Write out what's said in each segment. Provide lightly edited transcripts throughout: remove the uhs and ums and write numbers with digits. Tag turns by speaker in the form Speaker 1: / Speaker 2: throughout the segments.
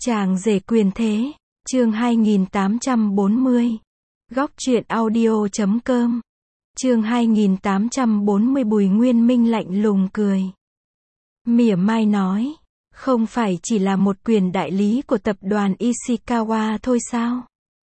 Speaker 1: Chàng rể quyền thế, chương 2840. Góc truyện audio.com. Chương 2840. Bùi Nguyên Minh lạnh lùng cười, mỉa mai nói, không phải chỉ là một quyền đại lý của tập đoàn Ishikawa thôi sao?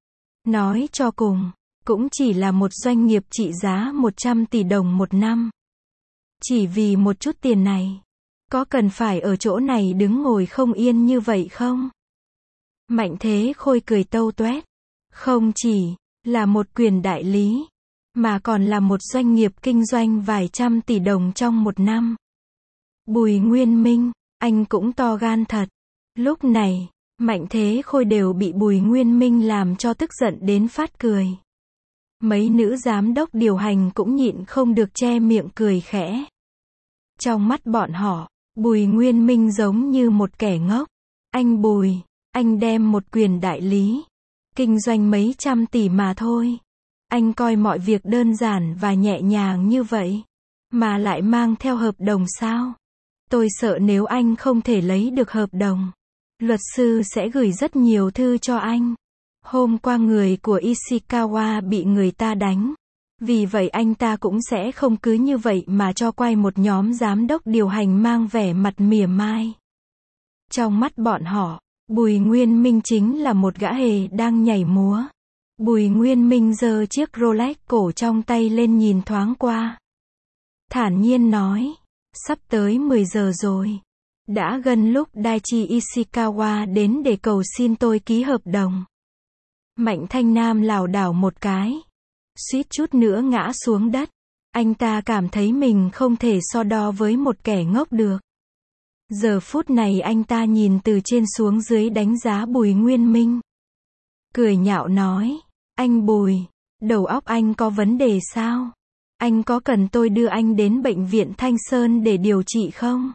Speaker 1: Nói cho cùng, cũng chỉ là một doanh nghiệp trị giá 100 tỷ đồng một năm. Chỉ vì một chút tiền này, có cần phải ở chỗ này đứng ngồi không yên như vậy không? Mạnh Thế Khôi cười tâu tuét, không chỉ là một quyền đại lý, mà còn là một doanh nghiệp kinh doanh vài trăm tỷ đồng trong một năm. Bùi Nguyên Minh, anh cũng to gan thật. Lúc này, Mạnh Thế Khôi đều bị Bùi Nguyên Minh làm cho tức giận đến phát cười. Mấy nữ giám đốc điều hành cũng nhịn không được che miệng cười khẽ. Trong mắt bọn họ, Bùi Nguyên Minh giống như một kẻ ngốc. Anh Bùi, anh đem một quyền đại lý, kinh doanh mấy trăm tỷ mà thôi. Anh coi mọi việc đơn giản và nhẹ nhàng như vậy, mà lại mang theo hợp đồng sao? Tôi sợ nếu anh không thể lấy được hợp đồng, luật sư sẽ gửi rất nhiều thư cho anh. Hôm qua người của Ishikawa bị người ta đánh, vì vậy anh ta cũng sẽ không cứ như vậy mà cho quay một nhóm giám đốc điều hành mang vẻ mặt mỉa mai. Trong mắt bọn họ, Bùi Nguyên Minh chính là một gã hề đang nhảy múa. Bùi Nguyên Minh giơ chiếc Rolex cổ trong tay lên nhìn thoáng qua, thản nhiên nói, sắp tới 10 giờ rồi. Đã gần lúc Daiichi Ishikawa đến để cầu xin tôi ký hợp đồng. Mạnh Thanh Nam lảo đảo một cái, suýt chút nữa ngã xuống đất. Anh ta cảm thấy mình không thể so đo với một kẻ ngốc được. Giờ phút này anh ta nhìn từ trên xuống dưới đánh giá Bùi Nguyên Minh. Cười nhạo nói, anh Bùi, đầu óc anh có vấn đề sao? Anh có cần tôi đưa anh đến bệnh viện Thanh Sơn để điều trị không?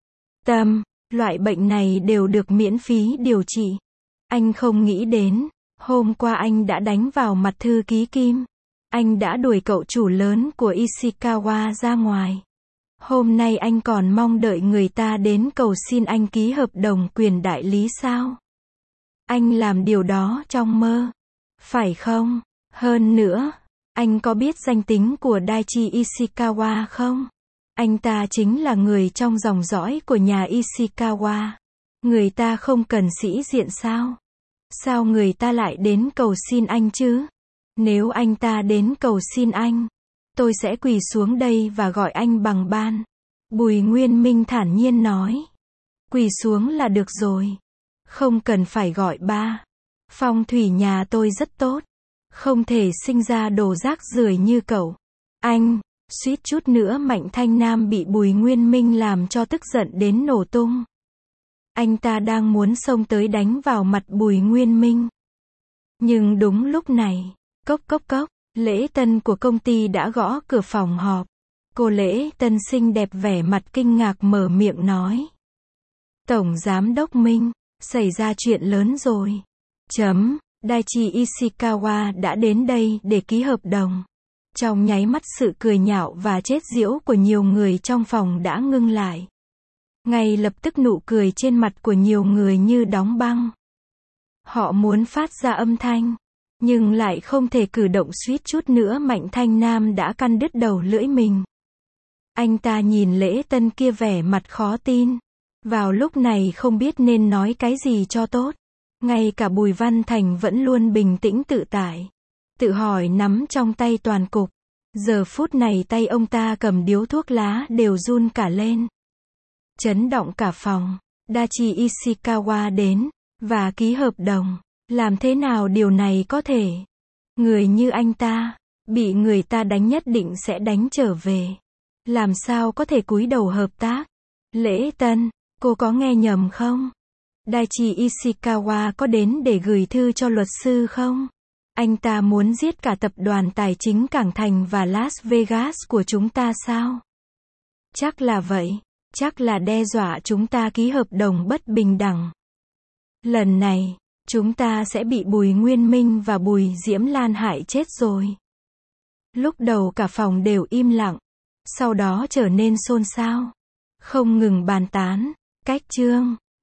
Speaker 1: Loại bệnh này đều được miễn phí điều trị. Anh không nghĩ đến, hôm qua anh đã đánh vào mặt thư ký Kim. Anh đã đuổi cậu chủ lớn của Ishikawa ra ngoài. Hôm nay anh còn mong đợi người ta đến cầu xin anh ký hợp đồng quyền đại lý sao? Anh làm điều đó trong mơ, phải không? Hơn nữa, anh có biết danh tính của Daiichi Ishikawa không? Anh ta chính là người trong dòng dõi của nhà Ishikawa. Người ta không cần sĩ diện sao? Sao người ta lại đến cầu xin anh chứ? Nếu anh ta đến cầu xin anh, tôi sẽ quỳ xuống đây và gọi anh bằng ban. Bùi Nguyên Minh thản nhiên nói. Quỳ xuống là được rồi. Không cần phải gọi ba. Phong thủy nhà tôi rất tốt. Không thể sinh ra đồ rác rưởi như cậu. Anh, suýt chút nữa Mạnh Thanh Nam bị Bùi Nguyên Minh làm cho tức giận đến nổ tung. Anh ta đang muốn xông tới đánh vào mặt Bùi Nguyên Minh. Nhưng đúng lúc này, cốc cốc cốc, Lễ Tân của công ty đã gõ cửa phòng họp. Cô Lễ Tân xinh đẹp vẻ mặt kinh ngạc mở miệng nói. Tổng Giám đốc Minh, xảy ra chuyện lớn rồi. Daiichi Ishikawa đã đến đây để ký hợp đồng. Trong nháy mắt sự cười nhạo và chết giễu của nhiều người trong phòng đã ngưng lại. Ngay lập tức nụ cười trên mặt của nhiều người như đóng băng. Họ muốn phát ra âm thanh, nhưng lại không thể cử động, suýt chút nữa Mạnh Thanh Nam đã căn đứt đầu lưỡi mình. Anh ta nhìn Lễ Tân kia vẻ mặt khó tin. Vào lúc này không biết nên nói cái gì cho tốt. Ngay cả Bùi Văn Thành vẫn luôn bình tĩnh tự tại, tự hỏi nắm trong tay toàn cục. Giờ phút này tay ông ta cầm điếu thuốc lá đều run cả lên. Chấn động cả phòng. Daiichi Ishikawa đến và ký hợp đồng. Làm thế nào điều này có thể? Người như anh ta, bị người ta đánh nhất định sẽ đánh trở về. Làm sao có thể cúi đầu hợp tác? Lễ Tân, cô có nghe nhầm không? Daiichi Ishikawa có đến để gửi thư cho luật sư không? Anh ta muốn giết cả tập đoàn tài chính Cảng Thành và Las Vegas của chúng ta sao? Chắc là vậy. Chắc là đe dọa chúng ta ký hợp đồng bất bình đẳng. Lần này, chúng ta sẽ bị Bùi Nguyên Minh và Bùi Diễm Lan hại chết rồi. Lúc đầu cả phòng đều im lặng, sau đó trở nên xôn xao, không ngừng bàn tán. Cách chương